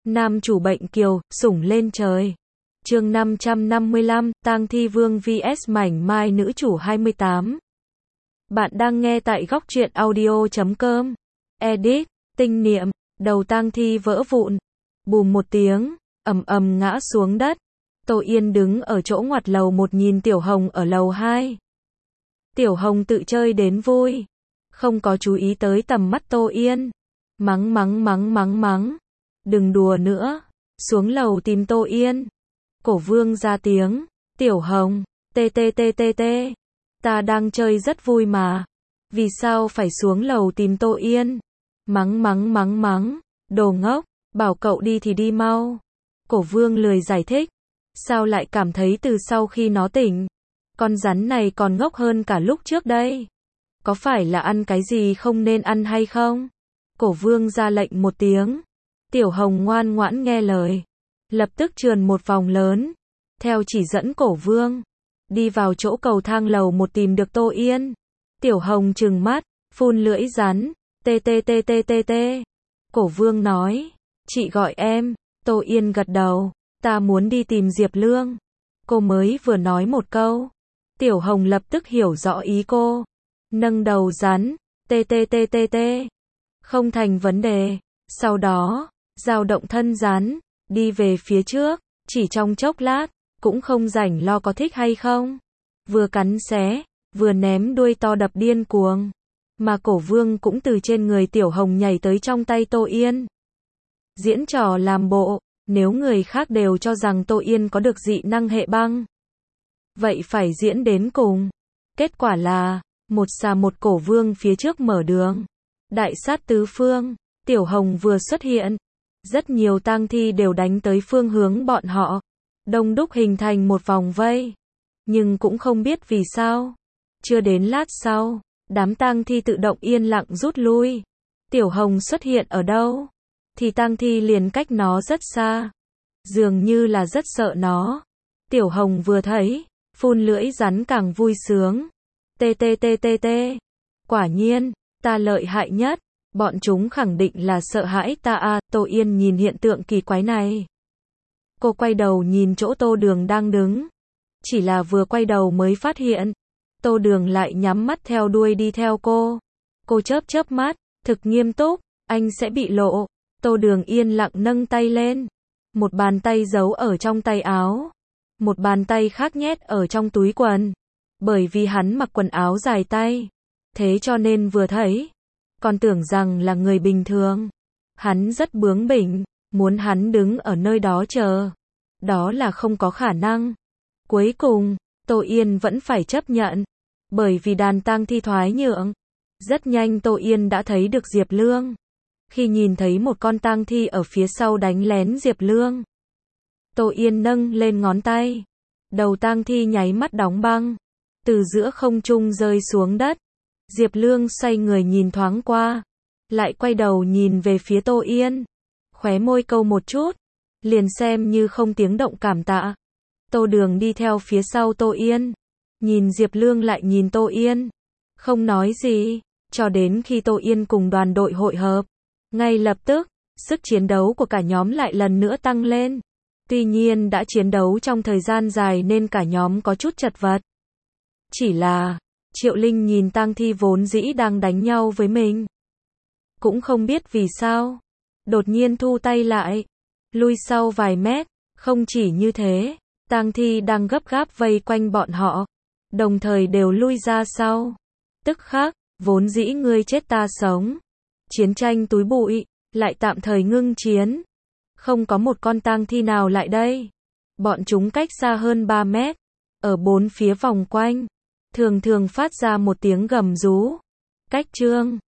Nam chủ bệnh kiều, sủng lên trời. Chương 555, tang thi vương vs mảnh mai nữ chủ 28. Bạn đang nghe tại góc truyện audio.com. Edit, tinh niệm, đầu tang thi vỡ vụn. Bùm một tiếng, ầm ầm ngã xuống đất. Tô Yên đứng ở chỗ ngoặt lầu 1 nhìn Tiểu Hồng ở lầu 2. Tiểu Hồng tự chơi đến vui, không có chú ý tới tầm mắt Tô Yên. Mắng. Đừng đùa nữa, xuống lầu tìm Tô Yên. Cổ Vương ra tiếng, Tiểu Hồng, ttt, ta đang chơi rất vui mà. Vì sao phải xuống lầu tìm Tô Yên? Mắng, đồ ngốc, bảo cậu đi thì đi mau. Cổ Vương lười giải thích, sao lại cảm thấy từ sau khi nó tỉnh, con rắn này còn ngốc hơn cả lúc trước đây. Có phải là ăn cái gì không nên ăn hay không? Cổ Vương ra lệnh một tiếng. Tiểu Hồng ngoan ngoãn nghe lời, lập tức trườn một vòng lớn, theo chỉ dẫn Cổ Vương, đi vào chỗ cầu thang lầu 1 tìm được Tô Yên. Tiểu Hồng trừng mắt, phun lưỡi rắn, ttt. Cổ Vương nói, chị gọi em. Tô Yên gật đầu, ta muốn đi tìm Diệp Lương. Cô mới vừa nói một câu, Tiểu Hồng lập tức hiểu rõ ý cô, nâng đầu rắn, ttt. Không thành vấn đề. Sau đó, dao động thân rắn, đi về phía trước, chỉ trong chốc lát, cũng không rảnh lo có thích hay không. Vừa cắn xé, vừa ném đuôi to đập điên cuồng. Mà Cổ Vương cũng từ trên người Tiểu Hồng nhảy tới trong tay Tô Yên. Diễn trò làm bộ, nếu người khác đều cho rằng Tô Yên có được dị năng hệ băng, vậy phải diễn đến cùng. Kết quả là, một xà một Cổ Vương phía trước mở đường. Đại sát tứ phương, Tiểu Hồng vừa xuất hiện, rất nhiều tang thi đều đánh tới phương hướng bọn họ, đông đúc hình thành một vòng vây. Nhưng cũng không biết vì sao, chưa đến lát sau, đám tang thi tự động yên lặng rút lui. Tiểu Hồng xuất hiện ở đâu, thì tang thi liền cách nó rất xa, dường như là rất sợ nó. Tiểu Hồng vừa thấy, phun lưỡi rắn càng vui sướng. Ttt. Quả nhiên, ta lợi hại nhất, bọn chúng khẳng định là sợ hãi ta à. Tô Yên nhìn hiện tượng kỳ quái này. Cô quay đầu nhìn chỗ Tô Đường đang đứng. Chỉ là vừa quay đầu mới phát hiện, Tô Đường lại nhắm mắt theo đuôi đi theo cô. Cô chớp mắt, thực nghiêm túc, anh sẽ bị lộ. Tô Đường yên lặng nâng tay lên. Một bàn tay giấu ở trong tay áo, một bàn tay khác nhét ở trong túi quần. Bởi vì hắn mặc quần áo dài tay, thế cho nên vừa thấy, còn tưởng rằng là người bình thường. Hắn rất bướng bỉnh, muốn hắn đứng ở nơi đó chờ, đó là không có khả năng. Cuối cùng, Tô Yên vẫn phải chấp nhận, bởi vì đàn tang thi thoái nhượng. Rất nhanh Tô Yên đã thấy được Diệp Lương. Khi nhìn thấy một con tang thi ở phía sau đánh lén Diệp Lương, Tô Yên nâng lên ngón tay, đầu tang thi nháy mắt đóng băng, từ giữa không trung rơi xuống đất. Diệp Lương xoay người nhìn thoáng qua, lại quay đầu nhìn về phía Tô Yên, khóe môi câu một chút, liền xem như không tiếng động cảm tạ. Tô Đường đi theo phía sau Tô Yên, nhìn Diệp Lương lại nhìn Tô Yên, không nói gì, cho đến khi Tô Yên cùng đoàn đội hội hợp. Ngay lập tức, sức chiến đấu của cả nhóm lại lần nữa tăng lên. Tuy nhiên đã chiến đấu trong thời gian dài nên cả nhóm có chút chật vật. Chỉ là, Triệu Linh nhìn tang thi vốn dĩ đang đánh nhau với mình, cũng không biết vì sao, đột nhiên thu tay lại, lui sau vài mét. Không chỉ như thế, tang thi đang gấp gáp vây quanh bọn họ, đồng thời đều lui ra sau. Tức khắc, vốn dĩ ngươi chết ta sống, chiến tranh túi bụi, lại tạm thời ngưng chiến. Không có một con tang thi nào lại đây. Bọn chúng cách xa hơn 3 mét, ở bốn phía vòng quanh, thường phát ra một tiếng gầm rú. Cách chương